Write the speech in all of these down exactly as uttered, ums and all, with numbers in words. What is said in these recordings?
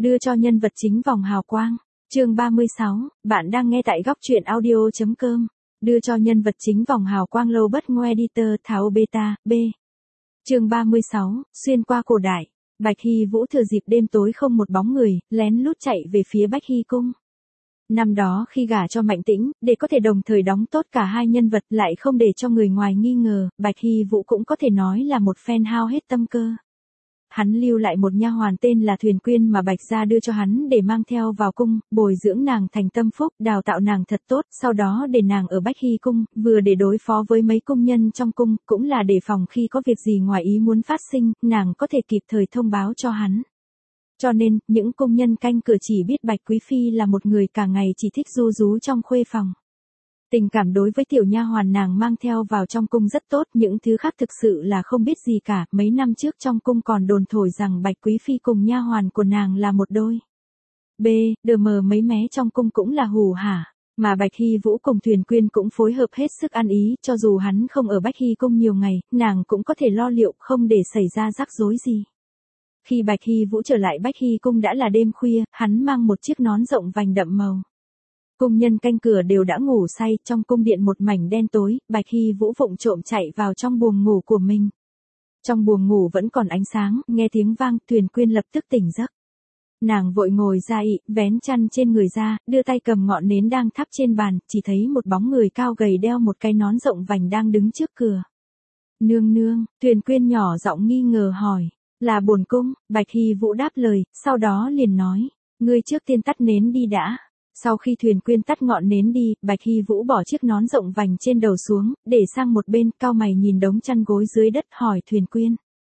đưa cho nhân vật chính vòng hào quang. Chương ba mươi sáu, bạn đang nghe tại góc truyện audio chấm com. Đưa cho nhân vật chính vòng hào quang lâu bất ngoe editor Tháo Beta, B. Chương ba mươi sáu, xuyên qua cổ đại. Bạch Hy Vũ thừa dịp đêm tối không một bóng người, lén lút chạy về phía Bách Hy cung. Năm đó khi gả cho Mạnh Tĩnh, để có thể đồng thời đóng tốt cả hai nhân vật lại không để cho người ngoài nghi ngờ, Bạch Hy Vũ cũng có thể nói là một phen hao hết tâm cơ. Hắn lưu lại một nha hoàn tên là Thuyền Quyên mà Bạch gia đưa cho hắn để mang theo vào cung, bồi dưỡng nàng thành tâm phúc, đào tạo nàng thật tốt, sau đó để nàng ở Bách Hy cung, vừa để đối phó với mấy cung nhân trong cung, cũng là để phòng khi có việc gì ngoài ý muốn phát sinh, nàng có thể kịp thời thông báo cho hắn. Cho nên, những cung nhân canh cửa chỉ biết Bạch Quý Phi là một người cả ngày chỉ thích ru rú trong khuê phòng. Tình cảm đối với tiểu nha hoàn nàng mang theo vào trong cung rất tốt, những thứ khác thực sự là không biết gì cả, mấy năm trước trong cung còn đồn thổi rằng Bạch Quý Phi cùng nha hoàn của nàng là một đôi. B, đờ mờ mấy mé trong cung cũng là hù hả, mà Bạch Hy Vũ cùng Thuyền Quyên cũng phối hợp hết sức ăn ý, cho dù hắn không ở Bách Hy cung nhiều ngày, nàng cũng có thể lo liệu không để xảy ra rắc rối gì. Khi Bạch Hy Vũ trở lại Bách Hy cung đã là đêm khuya, hắn mang một chiếc nón rộng vành đậm màu. Cung nhân canh cửa đều đã ngủ say, trong cung điện một mảnh đen tối, Bạch Hy Vũ vụng trộm chạy vào trong buồng ngủ của mình. Trong buồng ngủ vẫn còn ánh sáng, nghe tiếng vang, Thuyền Quyên lập tức tỉnh giấc. Nàng vội ngồi dậy, vén chăn trên người ra, đưa tay cầm ngọn nến đang thắp trên bàn, chỉ thấy một bóng người cao gầy đeo một cái nón rộng vành đang đứng trước cửa. Nương nương, Thuyền Quyên nhỏ giọng nghi ngờ hỏi, là bổn cung, Bạch Hy Vũ đáp lời, sau đó liền nói, ngươi trước tiên tắt nến đi đã. Sau khi Thuyền Quyên tắt ngọn nến đi, Bạch Hy Vũ bỏ chiếc nón rộng vành trên đầu xuống, để sang một bên, cau mày nhìn đống chăn gối dưới đất, hỏi Thuyền Quyên.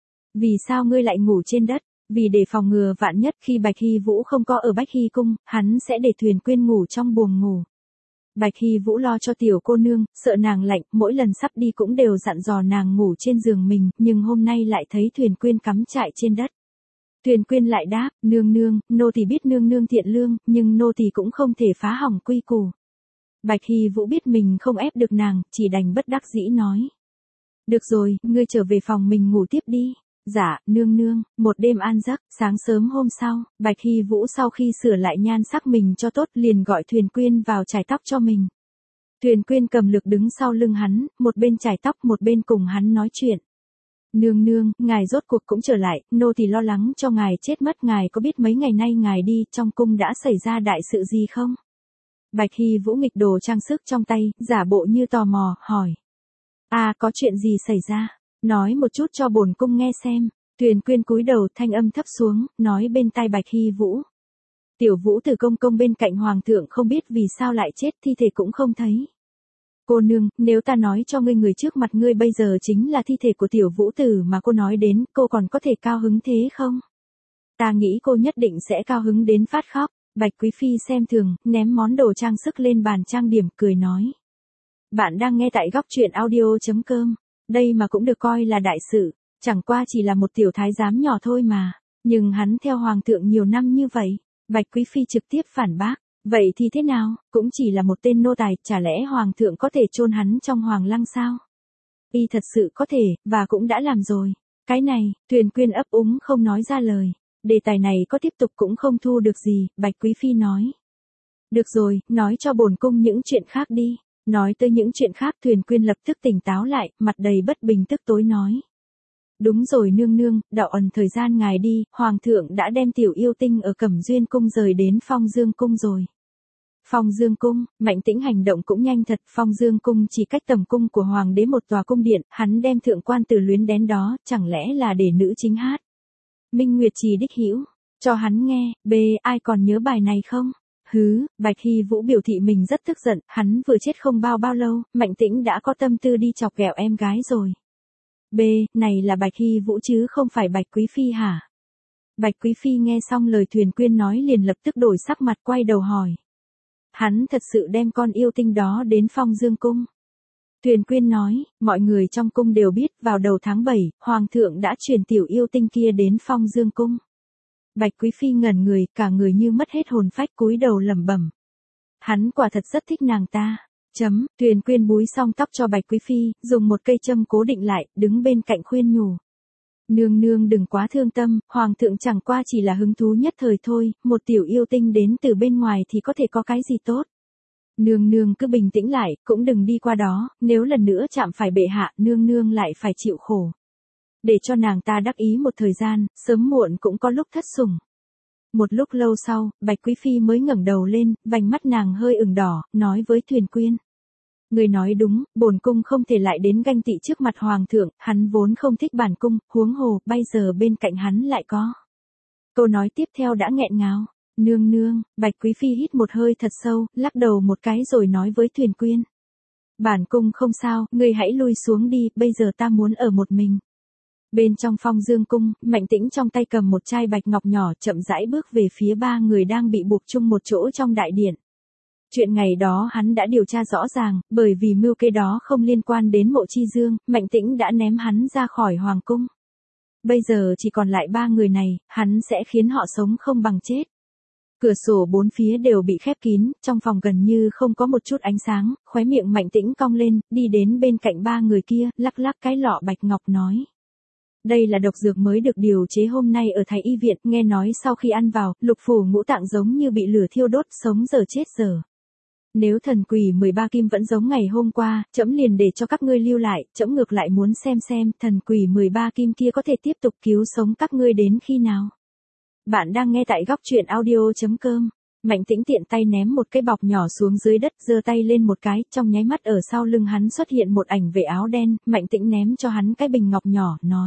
Vì sao ngươi lại ngủ trên đất? Vì để phòng ngừa vạn nhất khi Bạch Hy Vũ không có ở Bách Hy cung, hắn sẽ để Thuyền Quyên ngủ trong buồng ngủ. Bạch Hy Vũ lo cho tiểu cô nương, sợ nàng lạnh, mỗi lần sắp đi cũng đều dặn dò nàng ngủ trên giường mình, nhưng hôm nay lại thấy Thuyền Quyên cắm trại trên đất. Thuyền Quyên lại đáp, nương nương, nô tỳ biết nương nương thiện lương, nhưng nô tỳ cũng không thể phá hỏng quy củ. Bạch Hy Vũ biết mình không ép được nàng, chỉ đành bất đắc dĩ nói. Được rồi, ngươi trở về phòng mình ngủ tiếp đi. Dạ, nương nương, một đêm an giấc, sáng sớm hôm sau, Bạch Hy Vũ sau khi sửa lại nhan sắc mình cho tốt liền gọi Thuyền Quyên vào chải tóc cho mình. Thuyền Quyên cầm lược đứng sau lưng hắn, một bên chải tóc một bên cùng hắn nói chuyện. Nương nương, ngài rốt cuộc cũng trở lại, nô tỳ lo lắng cho ngài chết mất, ngài có biết mấy ngày nay ngài đi, trong cung đã xảy ra đại sự gì không? Bạch Hy Vũ nghịch đồ trang sức trong tay, giả bộ như tò mò, hỏi. À, có chuyện gì xảy ra? Nói một chút cho bổn cung nghe xem. Thuyền Quyên cúi đầu, thanh âm thấp xuống, nói bên tai Bạch Hy Vũ. Tiểu Vũ Tử công công bên cạnh hoàng thượng không biết vì sao lại chết, thi thể cũng không thấy. Cô nương, nếu ta nói cho ngươi người trước mặt ngươi bây giờ chính là thi thể của Tiểu Vũ Tử mà cô nói đến, cô còn có thể cao hứng thế không? Ta nghĩ cô nhất định sẽ cao hứng đến phát khóc. Bạch Quý Phi xem thường, ném món đồ trang sức lên bàn trang điểm, cười nói. Bạn đang nghe tại góc truyện audio chấm com. Đây mà cũng được coi là đại sự, chẳng qua chỉ là một tiểu thái giám nhỏ thôi mà. Nhưng hắn theo hoàng thượng nhiều năm như vậy. Bạch Quý Phi trực tiếp phản bác. Vậy thì thế nào, cũng chỉ là một tên nô tài, chả lẽ hoàng thượng có thể chôn hắn trong hoàng lăng sao? Y thật sự có thể, và cũng đã làm rồi. Cái này, Thuyền Quyên ấp úng không nói ra lời. Đề tài này có tiếp tục cũng không thu được gì, Bạch Quý Phi nói. Được rồi, nói cho bổn cung những chuyện khác đi. Nói tới những chuyện khác, Thuyền Quyên lập tức tỉnh táo lại, mặt đầy bất bình tức tối nói. Đúng rồi nương nương, đạo ẩn thời gian ngài đi, hoàng thượng đã đem tiểu yêu tinh ở Cẩm Duyên cung rời đến Phong Dương cung rồi. Phong Dương cung, Mạnh Tĩnh hành động cũng nhanh thật, Phong Dương cung chỉ cách tầm cung của hoàng đế một tòa cung điện, hắn đem thượng quan Tử Luyến đến đó, chẳng lẽ là để nữ chính hát. Minh Nguyệt Trì đích hữu, cho hắn nghe, b, ai còn nhớ bài này không? Hứ, Bạch Hy Vũ biểu thị mình rất tức giận, hắn vừa chết không bao bao lâu, Mạnh Tĩnh đã có tâm tư đi chọc ghẹo em gái rồi. B, này là Bạch Hy Vũ chứ không phải Bạch Quý Phi hả? Bạch Quý Phi nghe xong lời Thuyền Quyên nói liền lập tức đổi sắc mặt, quay đầu hỏi. Hắn thật sự đem con yêu tinh đó đến Phong Dương cung. Thuyền Quyên nói, mọi người trong cung đều biết, vào đầu tháng bảy, hoàng thượng đã truyền tiểu yêu tinh kia đến Phong Dương cung. Bạch Quý Phi ngẩn người, cả người như mất hết hồn phách, cúi đầu lẩm bẩm. Hắn quả thật rất thích nàng ta. Chấm, Thuyền Quyên búi xong tóc cho Bạch Quý Phi, dùng một cây châm cố định lại, đứng bên cạnh khuyên nhủ. Nương nương đừng quá thương tâm, hoàng thượng chẳng qua chỉ là hứng thú nhất thời thôi, một tiểu yêu tinh đến từ bên ngoài thì có thể có cái gì tốt. Nương nương cứ bình tĩnh lại, cũng đừng đi qua đó, nếu lần nữa chạm phải bệ hạ, nương nương lại phải chịu khổ. Để cho nàng ta đắc ý một thời gian, sớm muộn cũng có lúc thất sủng. Một lúc lâu sau, Bạch Quý Phi mới ngẩng đầu lên, vành mắt nàng hơi ửng đỏ, nói với Thuyền Quyên. Người nói đúng, bổn cung không thể lại đến ganh tị trước mặt hoàng thượng, hắn vốn không thích bản cung, huống hồ, bây giờ bên cạnh hắn lại có. Câu nói tiếp theo đã nghẹn ngào. Nương nương, Bạch Quý Phi hít một hơi thật sâu, lắc đầu một cái rồi nói với Thuyền Quyên. Bản cung không sao, người hãy lui xuống đi, bây giờ ta muốn ở một mình. Bên trong Phong Dương cung, Mạnh Tĩnh trong tay cầm một chai bạch ngọc nhỏ chậm rãi bước về phía ba người đang bị buộc chung một chỗ trong đại điện. Chuyện ngày đó hắn đã điều tra rõ ràng, bởi vì mưu kế đó không liên quan đến Mộ Chi Dương, Mạnh Tĩnh đã ném hắn ra khỏi hoàng cung. Bây giờ chỉ còn lại ba người này, hắn sẽ khiến họ sống không bằng chết. Cửa sổ bốn phía đều bị khép kín, trong phòng gần như không có một chút ánh sáng, khóe miệng Mạnh Tĩnh cong lên, đi đến bên cạnh ba người kia, lắc lắc cái lọ bạch ngọc nói. Đây là độc dược mới được điều chế hôm nay ở Thái Y viện, nghe nói sau khi ăn vào, lục phủ ngũ tạng giống như bị lửa thiêu đốt, sống giờ chết giờ. Nếu thần quỷ mười ba kim vẫn giống ngày hôm qua, trẫm liền để cho các ngươi lưu lại, trẫm ngược lại muốn xem xem, thần quỷ mười ba kim kia có thể tiếp tục cứu sống các ngươi đến khi nào. Bạn đang nghe tại góc truyện audio chấm com. Mạnh Tĩnh tiện tay ném một cái bọc nhỏ xuống dưới đất, giơ tay lên một cái, trong nháy mắt ở sau lưng hắn xuất hiện một ảnh vệ áo đen, Mạnh Tĩnh ném cho hắn cái bình ngọc nhỏ, nói.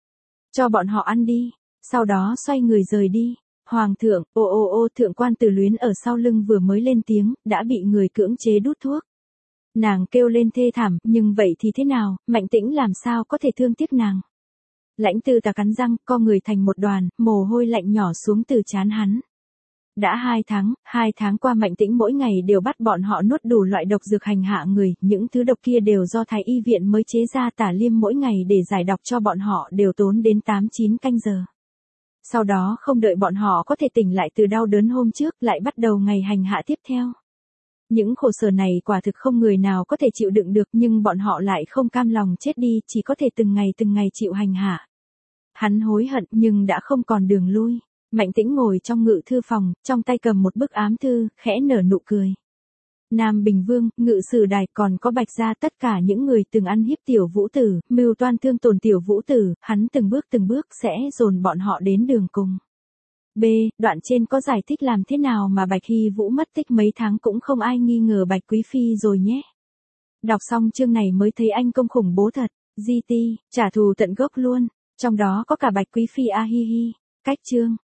Cho bọn họ ăn đi, sau đó xoay người rời đi. Hoàng thượng, ô ô ô thượng quan Tử Luyến ở sau lưng vừa mới lên tiếng, đã bị người cưỡng chế đút thuốc. Nàng kêu lên thê thảm, nhưng vậy thì thế nào, Mạnh Tĩnh làm sao có thể thương tiếc nàng. Lãnh Tư Tà cắn răng, co người thành một đoàn, mồ hôi lạnh nhỏ xuống từ trán hắn. Đã hai tháng, hai tháng qua Mạnh Tĩnh mỗi ngày đều bắt bọn họ nuốt đủ loại độc dược hành hạ người, những thứ độc kia đều do Thái Y viện mới chế ra, Tả Liêm mỗi ngày để giải độc cho bọn họ đều tốn đến tám chín canh giờ. Sau đó không đợi bọn họ có thể tỉnh lại từ đau đớn hôm trước, lại bắt đầu ngày hành hạ tiếp theo. Những khổ sở này quả thực không người nào có thể chịu đựng được, nhưng bọn họ lại không cam lòng chết đi, chỉ có thể từng ngày từng ngày chịu hành hạ. Hắn hối hận nhưng đã không còn đường lui. Mạnh Tĩnh ngồi trong ngự thư phòng, trong tay cầm một bức ám thư, khẽ nở nụ cười. Nam Bình Vương, Ngự Sử Đài, còn có Bạch Gia, tất cả những người từng ăn hiếp tiểu Vũ Tử, mưu toan thương tổn tiểu Vũ Tử, hắn từng bước từng bước sẽ dồn bọn họ đến đường cùng. B. Đoạn trên có giải thích làm thế nào mà Bạch Hy Vũ mất tích mấy tháng cũng không ai nghi ngờ Bạch Quý Phi rồi nhé. Đọc xong chương này mới thấy anh công khủng bố thật. giê tê, trả thù tận gốc luôn. Trong đó có cả Bạch Quý Phi a hi hi. Cách chương.